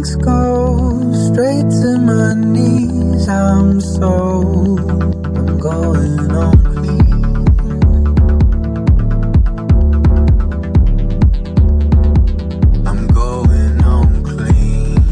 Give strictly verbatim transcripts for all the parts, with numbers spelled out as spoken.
Instincts go straight to my knees. I'm so, I'm going on clean. I'm going on clean.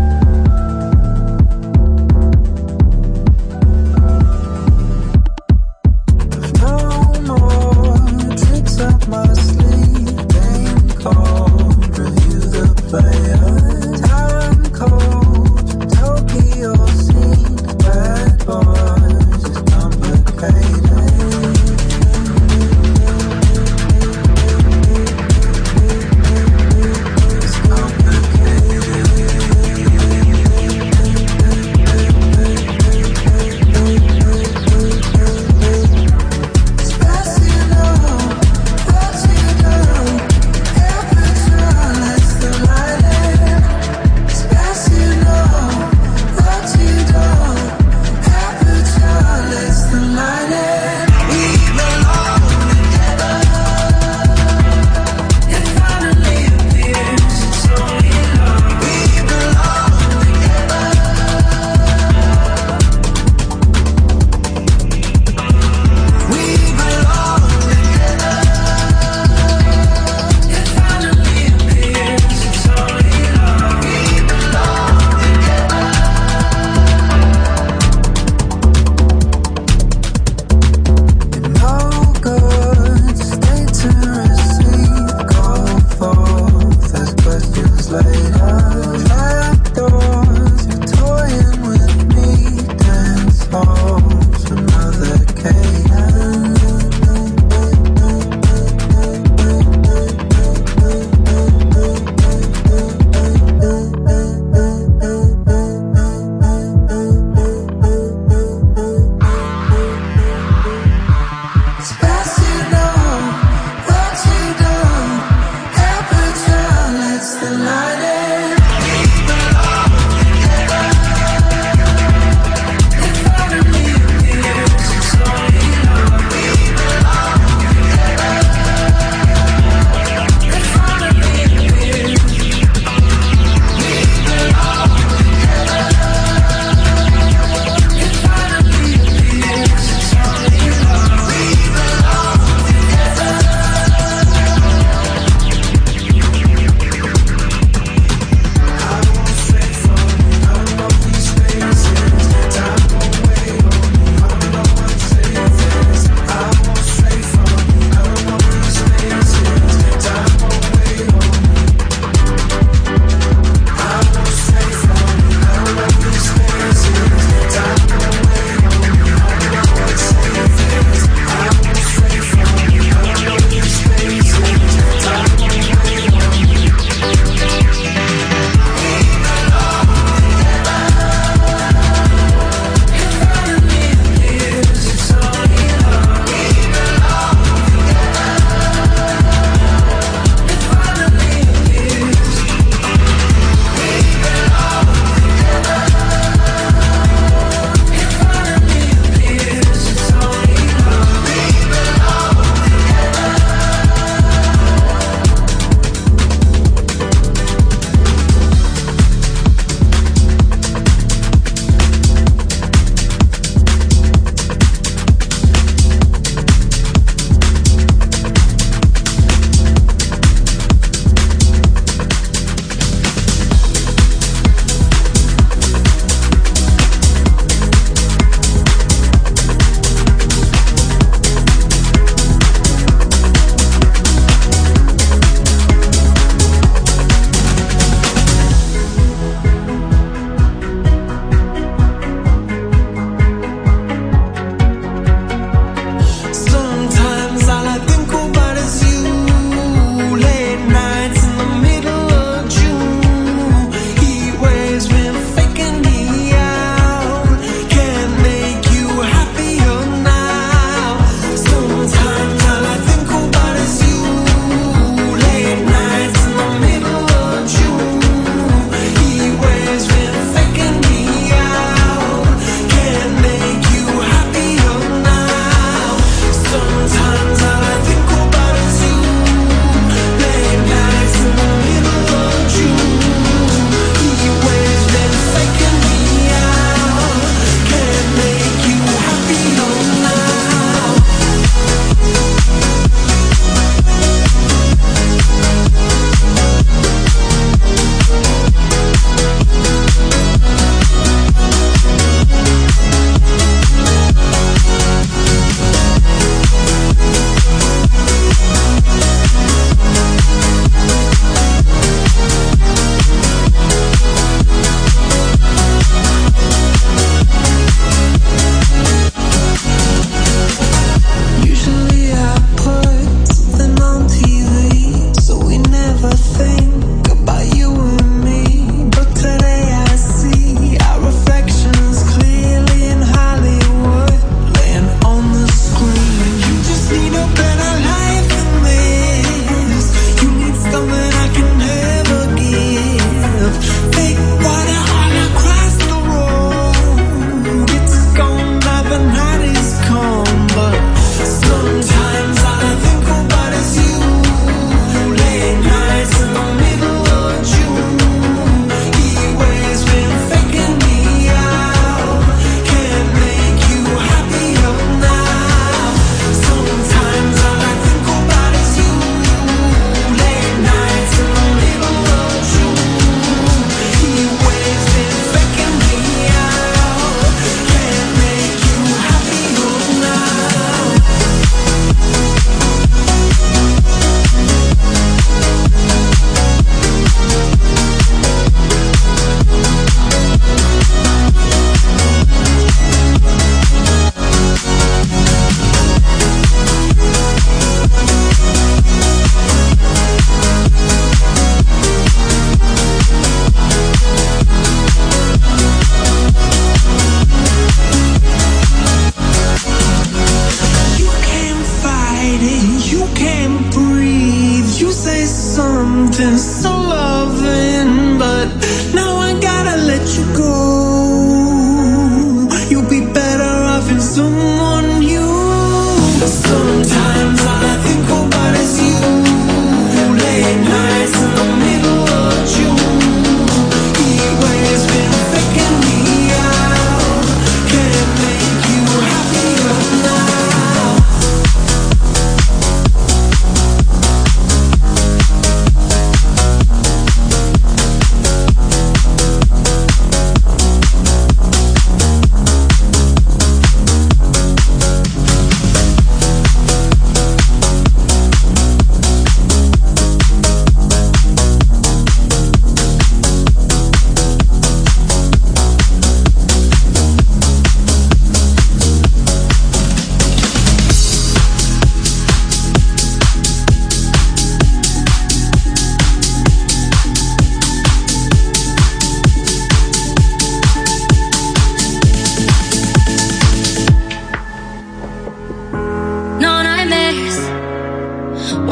No more tricks up my sleeve. Game cold, review the players. Time cold, Tokyo scene. Bad boys, it's complicated. It's complicated. It's best you know what you do. Temperature lets the light in. It's best you know what you do. Temperature lets the light in. We belong together. It finally appears. It's only love. We belong together. We belong together. It finally appears. It's only love. We belong together. No good state to receive. Go forth as questions later. Trapdoors, you're toying with me. Dance halls, another cadence. It's best you know what you do. Temperature lets the light in.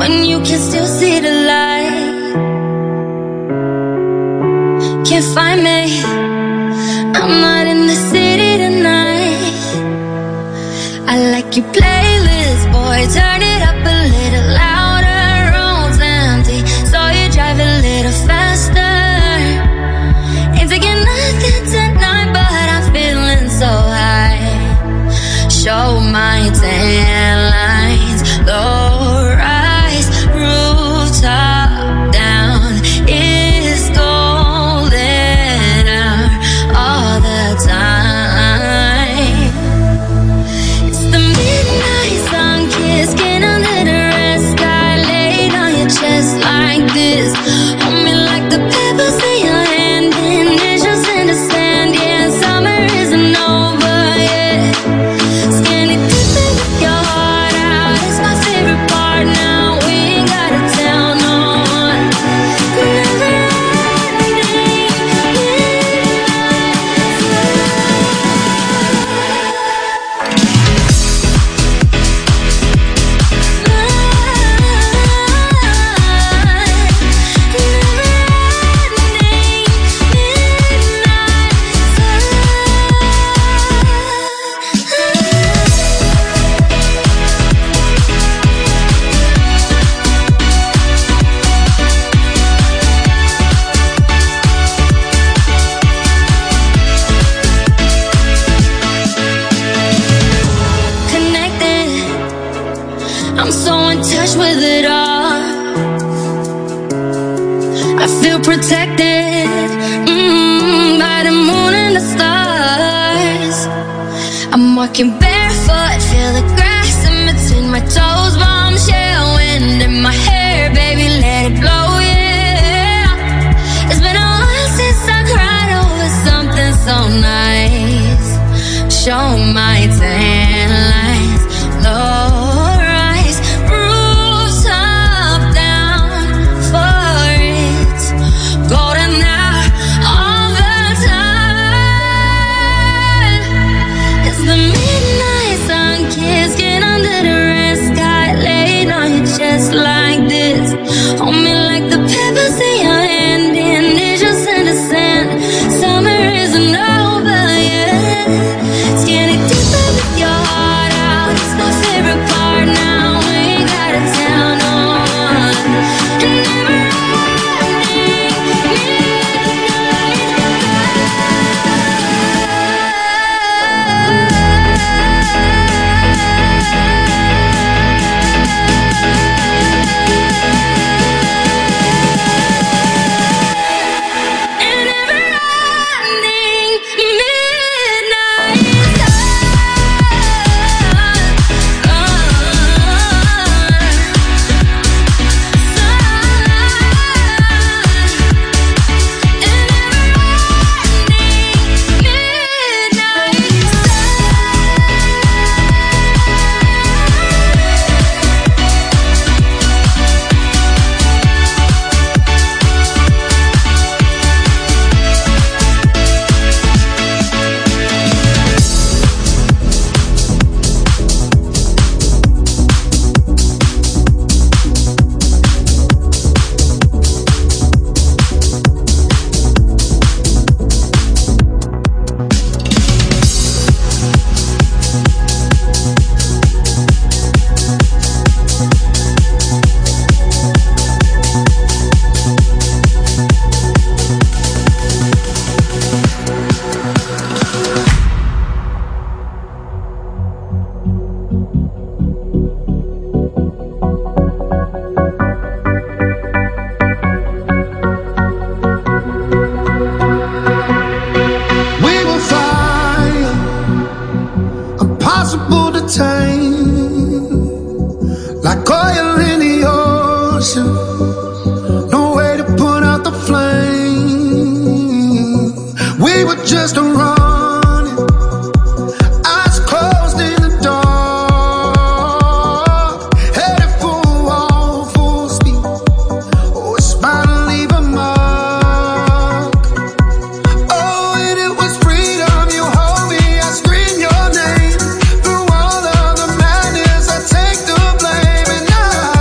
when you can still see the light. Can't find me, I'm not in the city tonight. I like your playlist, boy, turn it up a little louder. Road's empty, so you drive a little faster. Ain't taking nothing tonight, but I'm feeling so high. Show my tan lines, low rise, rooftop down. It's golden hour all the time. It's the midnight sun kiss, skin under the red sky, laid on your chest like this. Hold me like the pebbles in your hand, initials in the sand. Yeah, summer isn't over yet. Skinny dipping with your heart out, it's my favorite part now. We ain't gotta tell no one. Never ending connected, I'm so in touch with it all. I feel protected mm, by the moon and the stars. I'm walking barefoot, feel the grass in between my toes. Bombshell wind in my hair, baby, let it blow, yeah. It's been a while since I cried over something so nice. Show my tan lines, low rise, rooftop down for it. Golden hour all the time. It's the midnight sun kiss, skin under the red sky, laid on your chest like this. Hold me like the pebbles in your hand, initials in the sand. Summer isn't over yet. Skinny dipping with your heart out, it's my favorite part now. We ain't gotta tell no one. And never ending like oil in the ocean. No way to put out the flame. We were just running, eyes closed in the dark, headed for a wall, full speed. Oh, it's bound to leave a mark. Oh, and it was freedom. You hold me, I scream your name. Through all of the madness, I take the blame. And I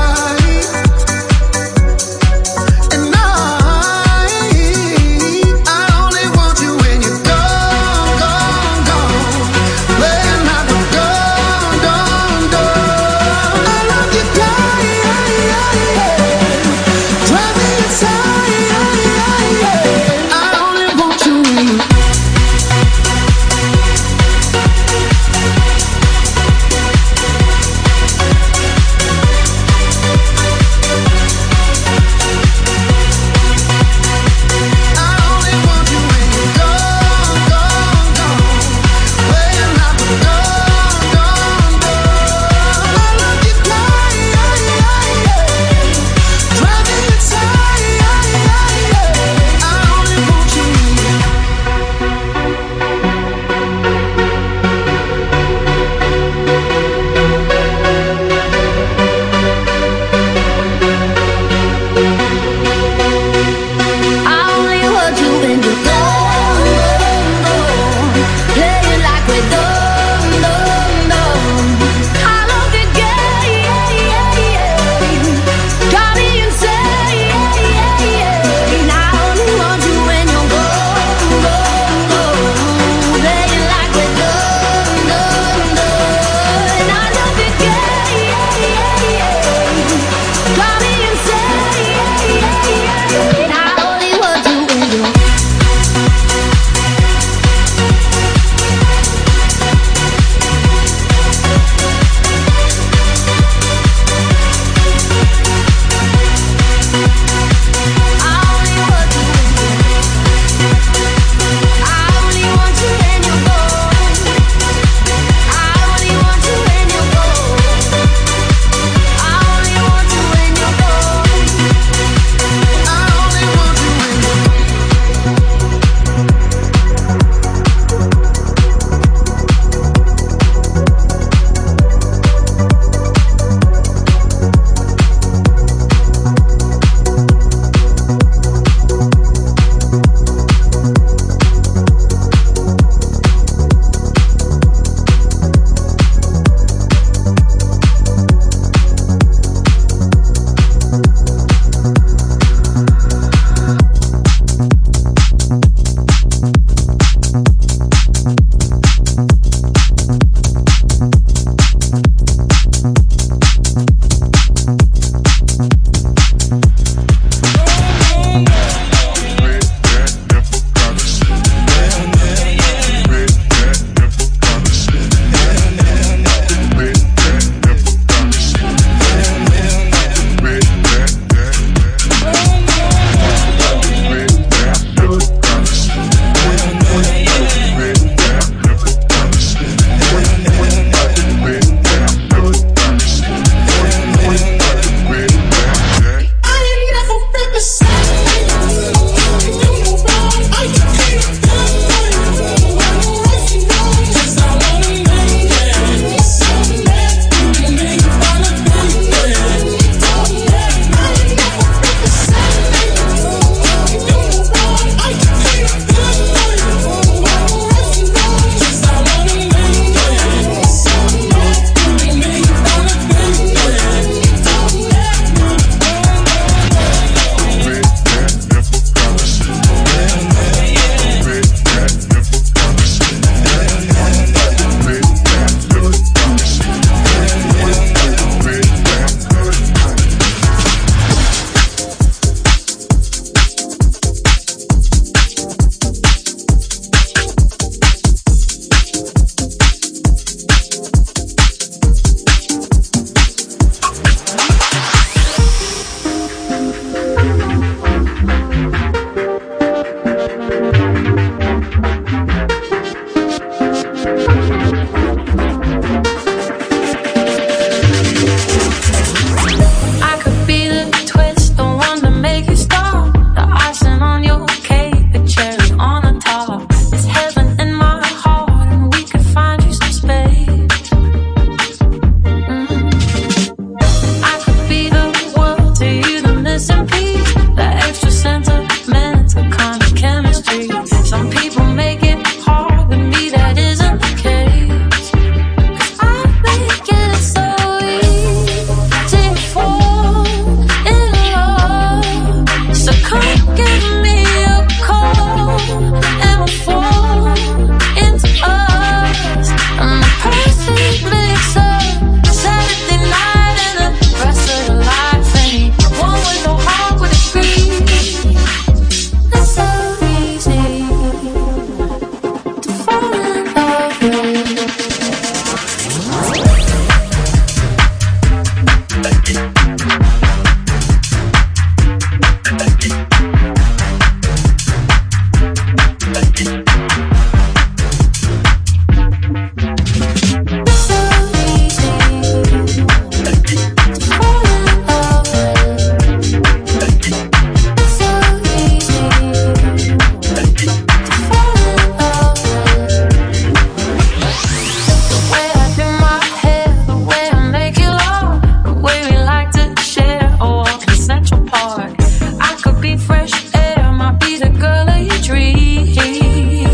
Fresh air might be the girl of your dreams.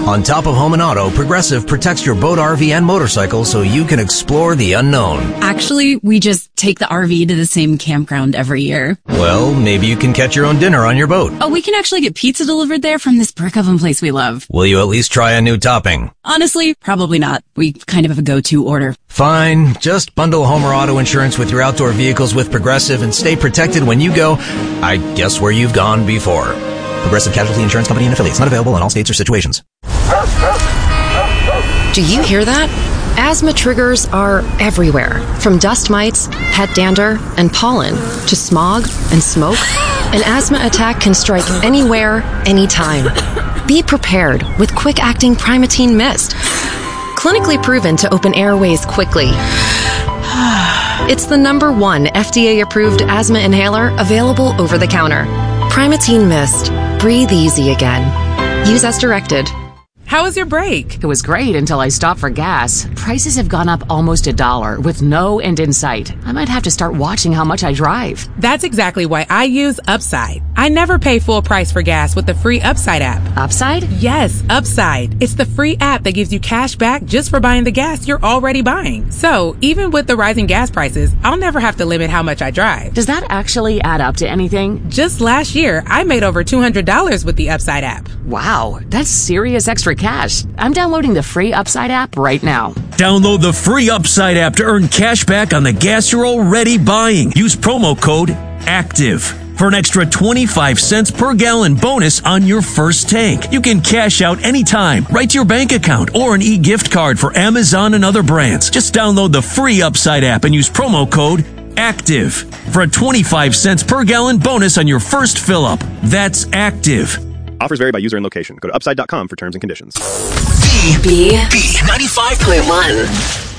On top of home and auto, Progressive protects your boat, R V, and motorcycle so you can explore the unknown. Actually, we just take the R V to the same campground every year. Well, maybe you can catch your own dinner on your boat. Oh, we can actually get pizza delivered there from this brick oven place we love. Will you at least try a new topping? Honestly, probably not. We kind of have a go-to order. Fine. Just bundle home or auto insurance with your outdoor vehicles with Progressive and stay protected when you go, I guess, where you've gone before. Progressive Casualty Insurance Company and Affiliates. Not available in all states or situations. Do you hear that? Asthma triggers are everywhere, from dust mites, pet dander, and pollen, to smog and smoke. An asthma attack can strike anywhere, anytime. Be prepared with quick-acting Primatene Mist. Clinically proven to open airways quickly. It's the number one F D A-approved asthma inhaler available over the counter. Primatene Mist. Breathe easy again. Use as directed. How was your break? It was great until I stopped for gas. Prices have gone up almost a dollar with no end in sight. I might have to start watching how much I drive. That's exactly why I use Upside. I never pay full price for gas with the free Upside app. Upside? Yes, Upside. It's the free app that gives you cash back just for buying the gas you're already buying. So, even with the rising gas prices, I'll never have to limit how much I drive. Does that actually add up to anything? Just last year, I made over two hundred dollars with the Upside app. Wow, that's serious extra cash. I'm downloading the free Upside app right now. Download the free Upside app to earn cash back on the gas you're already buying. Use promo code ACTIVE for an extra twenty-five cents per gallon bonus on your first tank. You can cash out anytime, right to your bank account, or an e-gift card for Amazon and other brands. Just download the free Upside app and use promo code ACTIVE for a twenty-five cents per gallon bonus on your first fill up. That's ACTIVE. Offers vary by user and location. Go to upside dot com for terms and conditions. B. B. B. ninety-five point one.